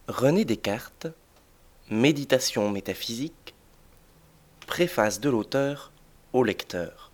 René Descartes, Méditation métaphysique, préface de l'auteur au lecteur.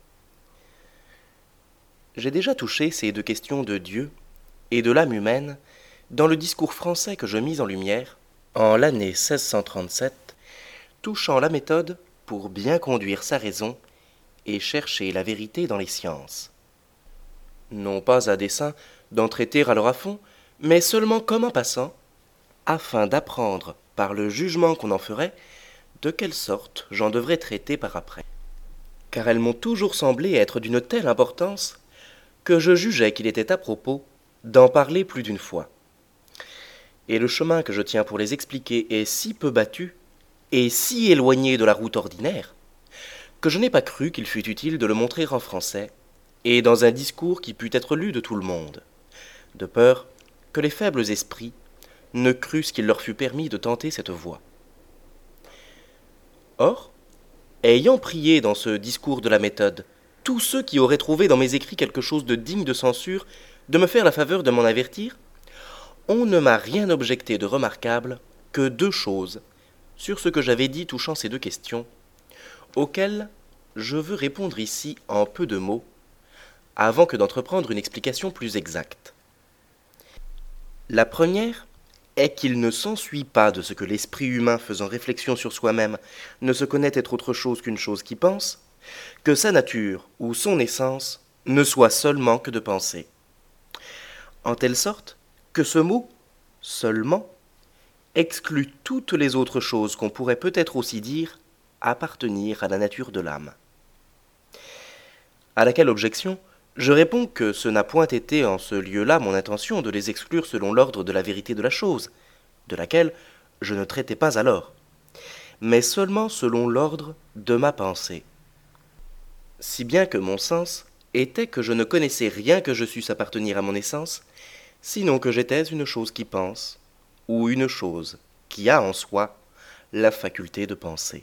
J'ai déjà touché ces deux questions de Dieu et de l'âme humaine dans le discours français que je mis en lumière en l'année 1637, touchant la méthode pour bien conduire sa raison et chercher la vérité dans les sciences. Non pas à dessein d'en traiter alors à fond, mais seulement comme en passant, afin d'apprendre par le jugement qu'on en ferait de quelle sorte j'en devrais traiter par après. Car elles m'ont toujours semblé être d'une telle importance que je jugeais qu'il était à propos d'en parler plus d'une fois. Et le chemin que je tiens pour les expliquer est si peu battu et si éloigné de la route ordinaire que je n'ai pas cru qu'il fût utile de le montrer en français et dans un discours qui pût être lu de tout le monde, de peur que les faibles esprits ne crussent qu'il leur fût permis de tenter cette voie. Or, ayant prié dans ce discours de la méthode tous ceux qui auraient trouvé dans mes écrits quelque chose de digne de censure de me faire la faveur de m'en avertir, on ne m'a rien objecté de remarquable que deux choses sur ce que j'avais dit touchant ces deux questions, auxquelles je veux répondre ici en peu de mots, avant que d'entreprendre une explication plus exacte. La première est qu'il ne s'ensuit pas de ce que l'esprit humain faisant réflexion sur soi-même ne se connaît être autre chose qu'une chose qui pense, que sa nature ou son essence ne soit seulement que de penser. En telle sorte que ce mot « seulement » exclut toutes les autres choses qu'on pourrait peut-être aussi dire appartenir à la nature de l'âme. À laquelle objection, je réponds que ce n'a point été en ce lieu-là mon intention de les exclure selon l'ordre de la vérité de la chose, de laquelle je ne traitais pas alors, mais seulement selon l'ordre de ma pensée. Si bien que mon sens était que je ne connaissais rien que je susse appartenir à mon essence, sinon que j'étais une chose qui pense, ou une chose qui a en soi la faculté de penser.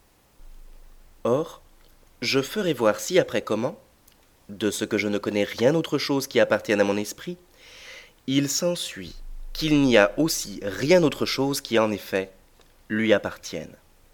Or, je ferai voir ci-après comment, de ce que je ne connais rien autre chose qui appartienne à mon esprit, il s'ensuit qu'il n'y a aussi rien autre chose qui en effet lui appartienne.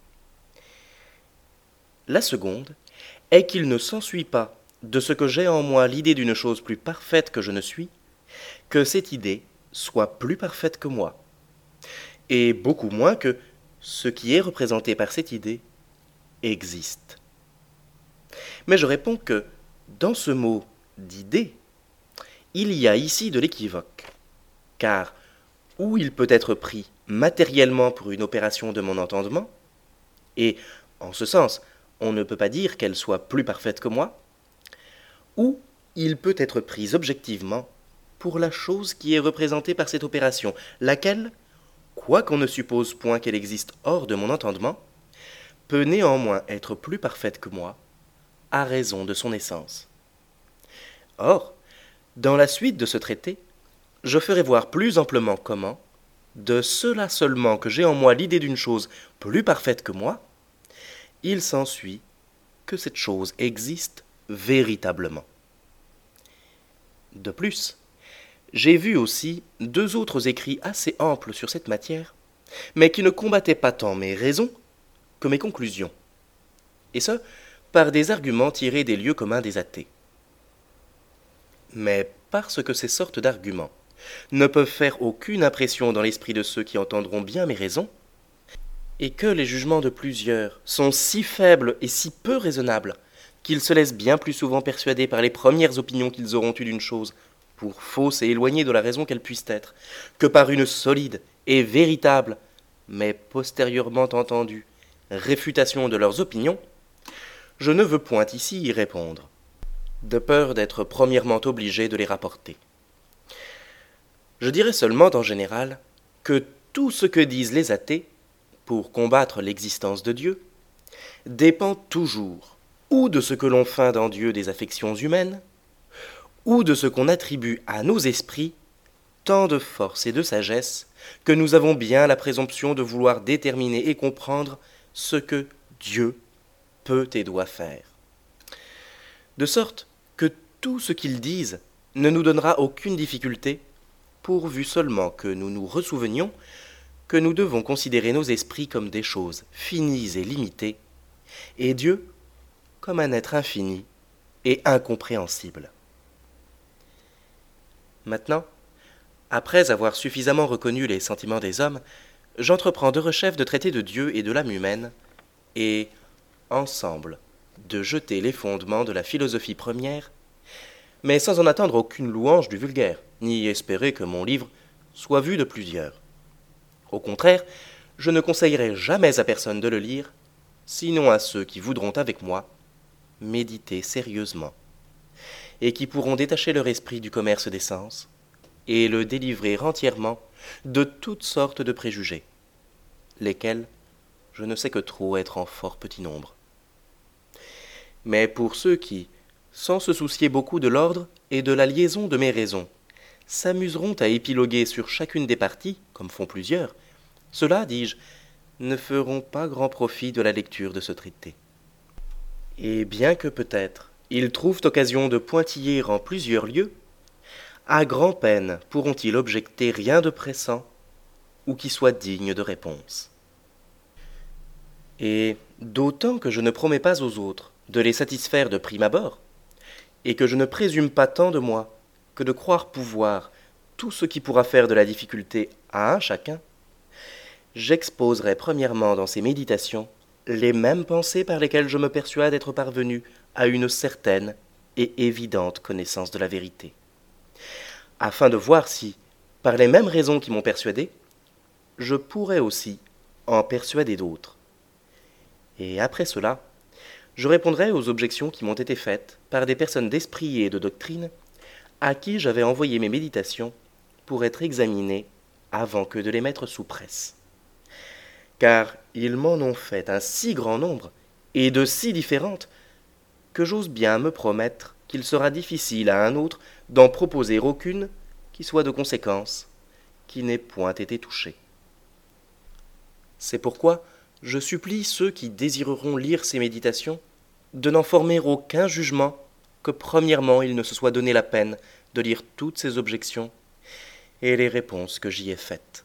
La seconde est qu'il ne s'ensuit pas de ce que j'ai en moi l'idée d'une chose plus parfaite que je ne suis, que cette idée soit plus parfaite que moi, et beaucoup moins que ce qui est représenté par cette idée existe. Mais je réponds que, dans ce mot d'idée, il y a ici de l'équivoque, car ou il peut être pris matériellement pour une opération de mon entendement, et, en ce sens, on ne peut pas dire qu'elle soit plus parfaite que moi, ou il peut être pris objectivement pour la chose qui est représentée par cette opération, laquelle, quoiqu'on ne suppose point qu'elle existe hors de mon entendement, peut néanmoins être plus parfaite que moi, à raison de son essence. Or, dans la suite de ce traité, je ferai voir plus amplement comment, de cela seulement que j'ai en moi l'idée d'une chose plus parfaite que moi, il s'ensuit que cette chose existe véritablement. De plus, j'ai vu aussi deux autres écrits assez amples sur cette matière, mais qui ne combattaient pas tant mes raisons que mes conclusions, et ce, par des arguments tirés des lieux communs des athées. Mais parce que ces sortes d'arguments ne peuvent faire aucune impression dans l'esprit de ceux qui entendront bien mes raisons, et que les jugements de plusieurs sont si faibles et si peu raisonnables qu'ils se laissent bien plus souvent persuader par les premières opinions qu'ils auront eues d'une chose, pour fausses et éloignées de la raison qu'elle puisse être, que par une solide et véritable, mais postérieurement entendue, réfutation de leurs opinions, je ne veux point ici y répondre, de peur d'être premièrement obligé de les rapporter. Je dirais seulement en général que tout ce que disent les athées, pour combattre l'existence de Dieu, dépend toujours ou de ce que l'on feint en Dieu des affections humaines, ou de ce qu'on attribue à nos esprits tant de force et de sagesse que nous avons bien la présomption de vouloir déterminer et comprendre ce que Dieu peut et doit faire. De sorte que tout ce qu'ils disent ne nous donnera aucune difficulté, pourvu seulement que nous nous ressouvenions que nous devons considérer nos esprits comme des choses finies et limitées, et Dieu comme un être infini et incompréhensible. Maintenant, après avoir suffisamment reconnu les sentiments des hommes, j'entreprends de rechef de traiter de Dieu et de l'âme humaine, et, ensemble, de jeter les fondements de la philosophie première, mais sans en attendre aucune louange du vulgaire, ni espérer que mon livre soit vu de plusieurs. Au contraire, je ne conseillerai jamais à personne de le lire, sinon à ceux qui voudront avec moi méditer sérieusement, et qui pourront détacher leur esprit du commerce des sens, et le délivrer entièrement de toutes sortes de préjugés, lesquels je ne sais que trop être en fort petit nombre. Mais pour ceux qui, sans se soucier beaucoup de l'ordre et de la liaison de mes raisons, s'amuseront à épiloguer sur chacune des parties, comme font plusieurs, ceux-là, dis-je, ne feront pas grand profit de la lecture de ce traité. Et bien que peut-être ils trouvent occasion de pointiller en plusieurs lieux, à grand-peine pourront-ils objecter rien de pressant ou qui soit digne de réponse. Et d'autant que je ne promets pas aux autres de les satisfaire de prime abord, et que je ne présume pas tant de moi que de croire pouvoir tout ce qui pourra faire de la difficulté à un chacun, j'exposerai premièrement dans ces méditations les mêmes pensées par lesquelles je me persuade être parvenu à une certaine et évidente connaissance de la vérité, afin de voir si, par les mêmes raisons qui m'ont persuadé, je pourrais aussi en persuader d'autres. Et après cela, je répondrai aux objections qui m'ont été faites par des personnes d'esprit et de doctrine à qui j'avais envoyé mes méditations pour être examinées avant que de les mettre sous presse. Car ils m'en ont fait un si grand nombre et de si différentes que j'ose bien me promettre qu'il sera difficile à un autre d'en proposer aucune qui soit de conséquence, qui n'ait point été touchée. C'est pourquoi je supplie ceux qui désireront lire ces méditations de n'en former aucun jugement que premièrement il ne se soit donné la peine de lire toutes ces objections et les réponses que j'y ai faites.